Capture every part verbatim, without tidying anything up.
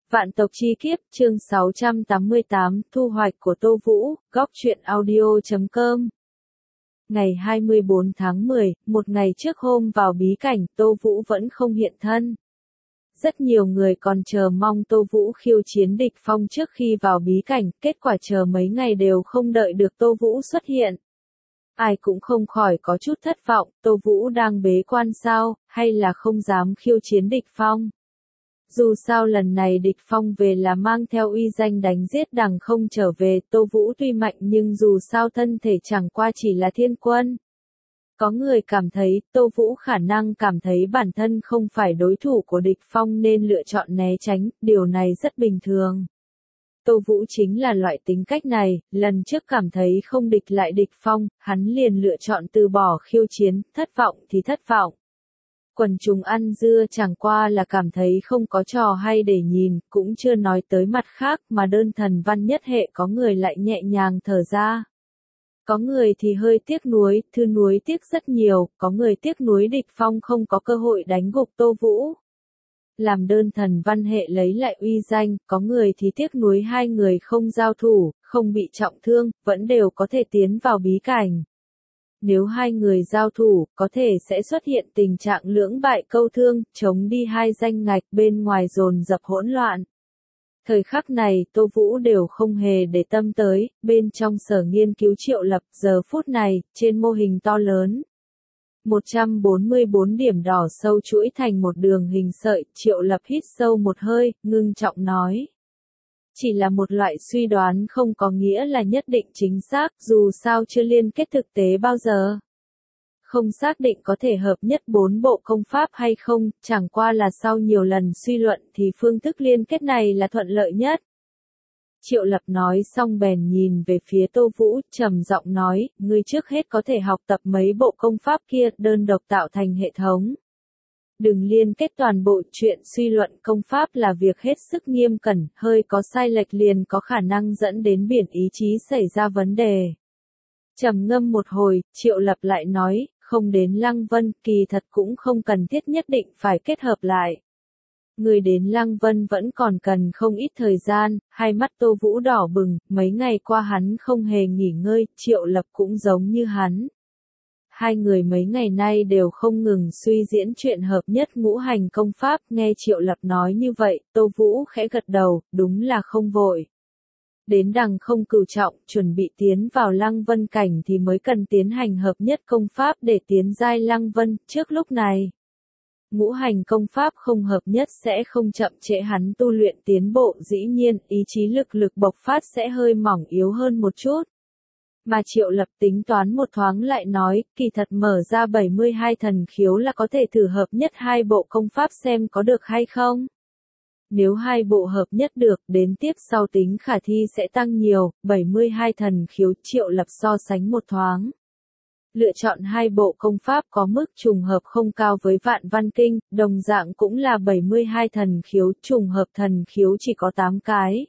Vạn tộc chi kiếp, chương sáu trăm tám mươi tám, thu hoạch của Tô Vũ, góc truyện audio chấm com. Ngày hai mươi bốn tháng mười, một ngày trước hôm vào bí cảnh, Tô Vũ vẫn không hiện thân. Rất nhiều người còn chờ mong Tô Vũ khiêu chiến địch phong trước khi vào bí cảnh, kết quả chờ mấy ngày đều không đợi được Tô Vũ xuất hiện. Ai cũng không khỏi có chút thất vọng, Tô Vũ đang bế quan sao, hay là không dám khiêu chiến địch phong. Dù sao lần này địch phong về là mang theo uy danh đánh giết đằng không trở về, Tô Vũ tuy mạnh nhưng dù sao thân thể chẳng qua chỉ là thiên quân. Có người cảm thấy Tô Vũ khả năng cảm thấy bản thân không phải đối thủ của địch phong nên lựa chọn né tránh, điều này rất bình thường. Tô Vũ chính là loại tính cách này, lần trước cảm thấy không địch lại địch phong, hắn liền lựa chọn từ bỏ khiêu chiến, thất vọng thì thất vọng. Quần chúng ăn dưa chẳng qua là cảm thấy không có trò hay để nhìn, cũng chưa nói tới mặt khác mà đơn thần văn nhất hệ có người lại nhẹ nhàng thở ra. Có người thì hơi tiếc nuối, thư nuối tiếc rất nhiều, có người tiếc nuối địch phong không có cơ hội đánh gục Tô Vũ. Làm đơn thần văn hệ lấy lại uy danh, có người thì tiếc nuối hai người không giao thủ, không bị trọng thương, vẫn đều có thể tiến vào bí cảnh. Nếu hai người giao thủ, có thể sẽ xuất hiện tình trạng lưỡng bại câu thương, chống đi hai danh ngạch bên ngoài dồn dập hỗn loạn. Thời khắc này Tô Vũ đều không hề để tâm tới, bên trong sở nghiên cứu Triệu Lập giờ phút này, trên mô hình to lớn. một trăm bốn mươi bốn điểm đỏ sâu chuỗi thành một đường hình sợi, Triệu Lập hít sâu một hơi, ngưng trọng nói. Chỉ là một loại suy đoán không có nghĩa là nhất định chính xác, dù sao chưa liên kết thực tế bao giờ. Không xác định có thể hợp nhất bốn bộ công pháp hay không, chẳng qua là sau nhiều lần suy luận thì phương thức liên kết này là thuận lợi nhất. Triệu Lập nói xong bèn nhìn về phía Tô Vũ, trầm giọng nói, ngươi trước hết có thể học tập mấy bộ công pháp kia, đơn độc tạo thành hệ thống. Đừng liên kết toàn bộ, chuyện suy luận công pháp là việc hết sức nghiêm cẩn, hơi có sai lệch liền có khả năng dẫn đến biển ý chí xảy ra vấn đề. Trầm ngâm một hồi, Triệu Lập lại nói, không đến Lăng Vân, kỳ thật cũng không cần thiết nhất định phải kết hợp lại. Người đến Lăng Vân vẫn còn cần không ít thời gian, hai mắt Tô Vũ đỏ bừng, mấy ngày qua hắn không hề nghỉ ngơi, Triệu Lập cũng giống như hắn. Hai người mấy ngày nay đều không ngừng suy diễn chuyện hợp nhất ngũ hành công pháp, nghe Triệu Lập nói như vậy, Tô Vũ khẽ gật đầu, đúng là không vội. Đến đằng không cửu trọng, chuẩn bị tiến vào Lăng Vân cảnh thì mới cần tiến hành hợp nhất công pháp để tiến giai Lăng Vân, trước lúc này. Ngũ hành công pháp không hợp nhất sẽ không chậm trễ hắn tu luyện tiến bộ, dĩ nhiên, ý chí lực lực bộc phát sẽ hơi mỏng yếu hơn một chút. Mà Triệu Lập tính toán một thoáng lại nói, kỳ thật mở ra bảy mươi hai thần khiếu là có thể thử hợp nhất hai bộ công pháp xem có được hay không. Nếu hai bộ hợp nhất được, đến tiếp sau tính khả thi sẽ tăng nhiều, bảy mươi hai thần khiếu, Triệu Lập so sánh một thoáng. Lựa chọn hai bộ công pháp có mức trùng hợp không cao với Vạn Văn Kinh, đồng dạng cũng là bảy mươi hai thần khiếu, trùng hợp thần khiếu chỉ có tám cái.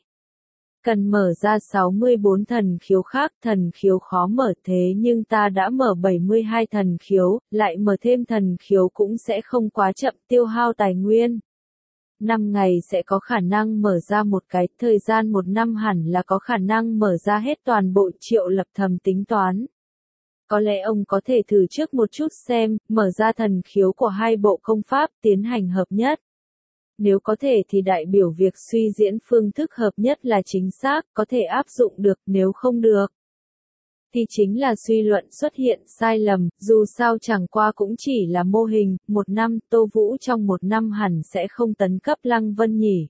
Cần mở ra sáu mươi bốn thần khiếu khác, thần khiếu khó mở thế nhưng ta đã mở bảy mươi hai thần khiếu, lại mở thêm thần khiếu cũng sẽ không quá chậm tiêu hao tài nguyên. năm ngày sẽ có khả năng mở ra một cái, thời gian một năm hẳn là có khả năng mở ra hết toàn bộ, Triệu Lập thầm tính toán. Có lẽ ông có thể thử trước một chút xem, mở ra thần khiếu của hai bộ công pháp, tiến hành hợp nhất. Nếu có thể thì đại biểu việc suy diễn phương thức hợp nhất là chính xác, có thể áp dụng được, nếu không được. Thì chính là suy luận xuất hiện sai lầm, dù sao chẳng qua cũng chỉ là mô hình, một năm, Tô Vũ trong một năm hẳn sẽ không tấn cấp Lăng Vân nhỉ.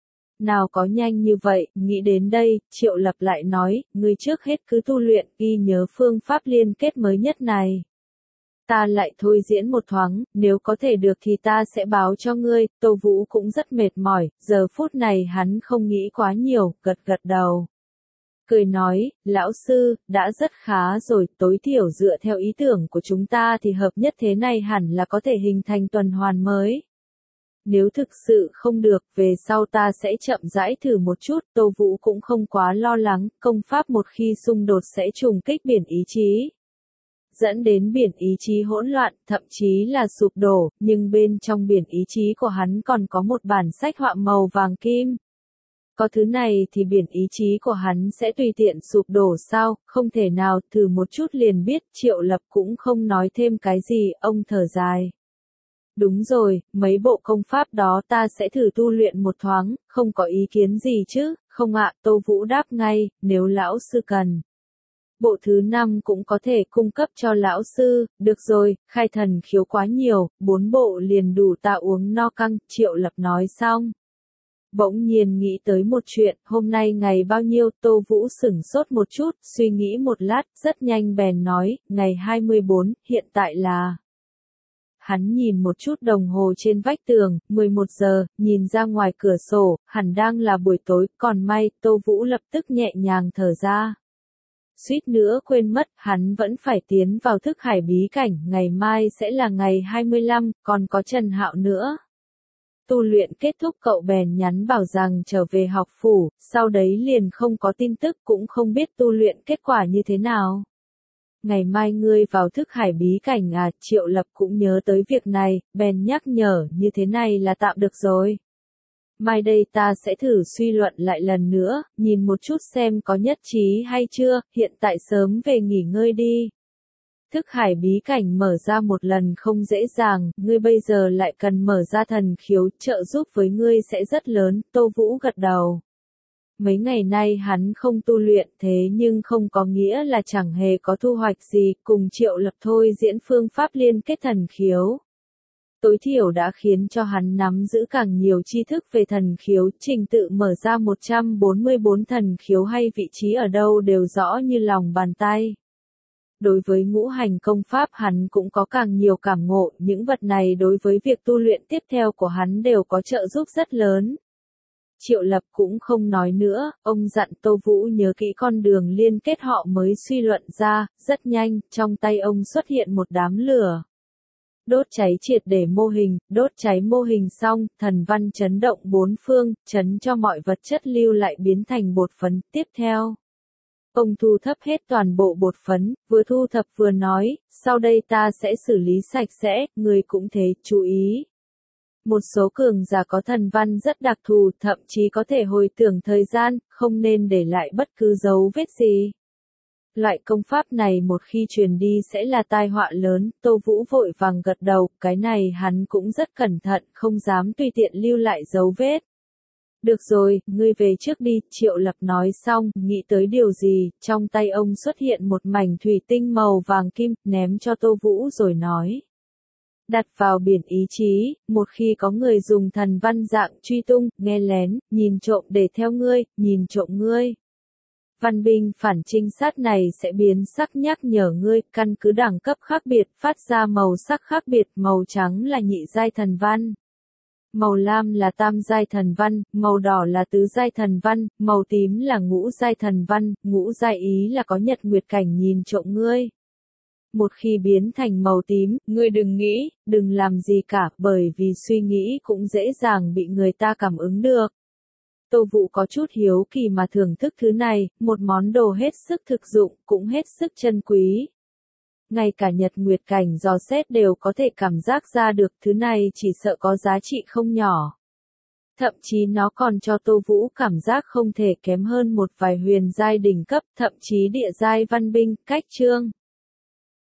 Nào có nhanh như vậy, nghĩ đến đây, Triệu Lập lại nói, ngươi trước hết cứ tu luyện, ghi nhớ phương pháp liên kết mới nhất này. Ta lại thôi diễn một thoáng, nếu có thể được thì ta sẽ báo cho ngươi, Tô Vũ cũng rất mệt mỏi, giờ phút này hắn không nghĩ quá nhiều, gật gật đầu. Cười nói, lão sư, đã rất khá rồi, tối thiểu dựa theo ý tưởng của chúng ta thì hợp nhất thế này hẳn là có thể hình thành tuần hoàn mới. Nếu thực sự không được, về sau ta sẽ chậm rãi thử một chút, Tô Vũ cũng không quá lo lắng, công pháp một khi xung đột sẽ trùng kích biển ý chí. Dẫn đến biển ý chí hỗn loạn, thậm chí là sụp đổ, nhưng bên trong biển ý chí của hắn còn có một bản sách họa màu vàng kim. Có thứ này thì biển ý chí của hắn sẽ tùy tiện sụp đổ sao, không thể nào, thử một chút liền biết, Triệu Lập cũng không nói thêm cái gì, ông thở dài. Đúng rồi, mấy bộ công pháp đó ta sẽ thử tu luyện một thoáng, không có ý kiến gì chứ, không ạ, Tô Vũ đáp ngay, nếu lão sư cần. Bộ thứ năm cũng có thể cung cấp cho lão sư, được rồi, khai thần khiếu quá nhiều, bốn bộ liền đủ ta uống no căng, Triệu Lập nói xong. Bỗng nhiên nghĩ tới một chuyện, hôm nay ngày bao nhiêu, Tô Vũ sửng sốt một chút, suy nghĩ một lát, rất nhanh bèn nói, ngày hai mươi bốn, hiện tại là... Hắn nhìn một chút đồng hồ trên vách tường, mười một giờ, nhìn ra ngoài cửa sổ, hẳn đang là buổi tối, còn may, Tô Vũ lập tức nhẹ nhàng thở ra. Suýt nữa quên mất, hắn vẫn phải tiến vào thức hải bí cảnh, ngày mai sẽ là ngày hai mươi lăm, còn có Trần Hạo nữa. Tu luyện kết thúc cậu bèn nhắn bảo rằng trở về học phủ, sau đấy liền không có tin tức cũng không biết tu luyện kết quả như thế nào. Ngày mai ngươi vào thức hải bí cảnh à, Triệu Lập cũng nhớ tới việc này, bèn nhắc nhở như thế này là tạm được rồi. Mai đây ta sẽ thử suy luận lại lần nữa, nhìn một chút xem có nhất trí hay chưa, hiện tại sớm về nghỉ ngơi đi. Thức hải bí cảnh mở ra một lần không dễ dàng, ngươi bây giờ lại cần mở ra thần khiếu, trợ giúp với ngươi sẽ rất lớn, Tô Vũ gật đầu. Mấy ngày nay hắn không tu luyện thế nhưng không có nghĩa là chẳng hề có thu hoạch gì, cùng Triệu Lập thôi diễn phương pháp liên kết thần khiếu. Tối thiểu đã khiến cho hắn nắm giữ càng nhiều tri thức về thần khiếu, trình tự mở ra một trăm bốn mươi bốn thần khiếu hay vị trí ở đâu đều rõ như lòng bàn tay. Đối với ngũ hành công pháp hắn cũng có càng nhiều cảm ngộ, những vật này đối với việc tu luyện tiếp theo của hắn đều có trợ giúp rất lớn. Triệu Lập cũng không nói nữa, ông dặn Tô Vũ nhớ kỹ con đường liên kết họ mới suy luận ra, rất nhanh, trong tay ông xuất hiện một đám lửa. Đốt cháy triệt để mô hình, đốt cháy mô hình xong, thần văn chấn động bốn phương, chấn cho mọi vật chất lưu lại biến thành bột phấn, tiếp theo. Ông thu thập hết toàn bộ bột phấn, vừa thu thập vừa nói, sau đây ta sẽ xử lý sạch sẽ, người cũng thế, chú ý. Một số cường giả có thần văn rất đặc thù, thậm chí có thể hồi tưởng thời gian, không nên để lại bất cứ dấu vết gì. Loại công pháp này một khi truyền đi sẽ là tai họa lớn, Tô Vũ vội vàng gật đầu, cái này hắn cũng rất cẩn thận, không dám tùy tiện lưu lại dấu vết. Được rồi, ngươi về trước đi, Triệu Lập nói xong, nghĩ tới điều gì, trong tay ông xuất hiện một mảnh thủy tinh màu vàng kim, ném cho Tô Vũ rồi nói. Đặt vào biển ý chí, một khi có người dùng thần văn dạng truy tung, nghe lén, nhìn trộm để theo ngươi, nhìn trộm ngươi. Văn binh phản trinh sát này sẽ biến sắc nhắc nhở ngươi, căn cứ đẳng cấp khác biệt, phát ra màu sắc khác biệt, màu trắng là nhị giai thần văn. Màu lam là tam giai thần văn, màu đỏ là tứ giai thần văn, màu tím là ngũ giai thần văn, ngũ giai ý là có nhật nguyệt cảnh nhìn trộm ngươi. Một khi biến thành màu tím, ngươi đừng nghĩ, đừng làm gì cả, bởi vì suy nghĩ cũng dễ dàng bị người ta cảm ứng được. Tô Vũ có chút hiếu kỳ mà thưởng thức thứ này, một món đồ hết sức thực dụng, cũng hết sức chân quý. Ngay cả nhật nguyệt cảnh dò xét đều có thể cảm giác ra được thứ này chỉ sợ có giá trị không nhỏ. Thậm chí nó còn cho Tô Vũ cảm giác không thể kém hơn một vài huyền giai đỉnh cấp, thậm chí địa giai văn binh, cách chương.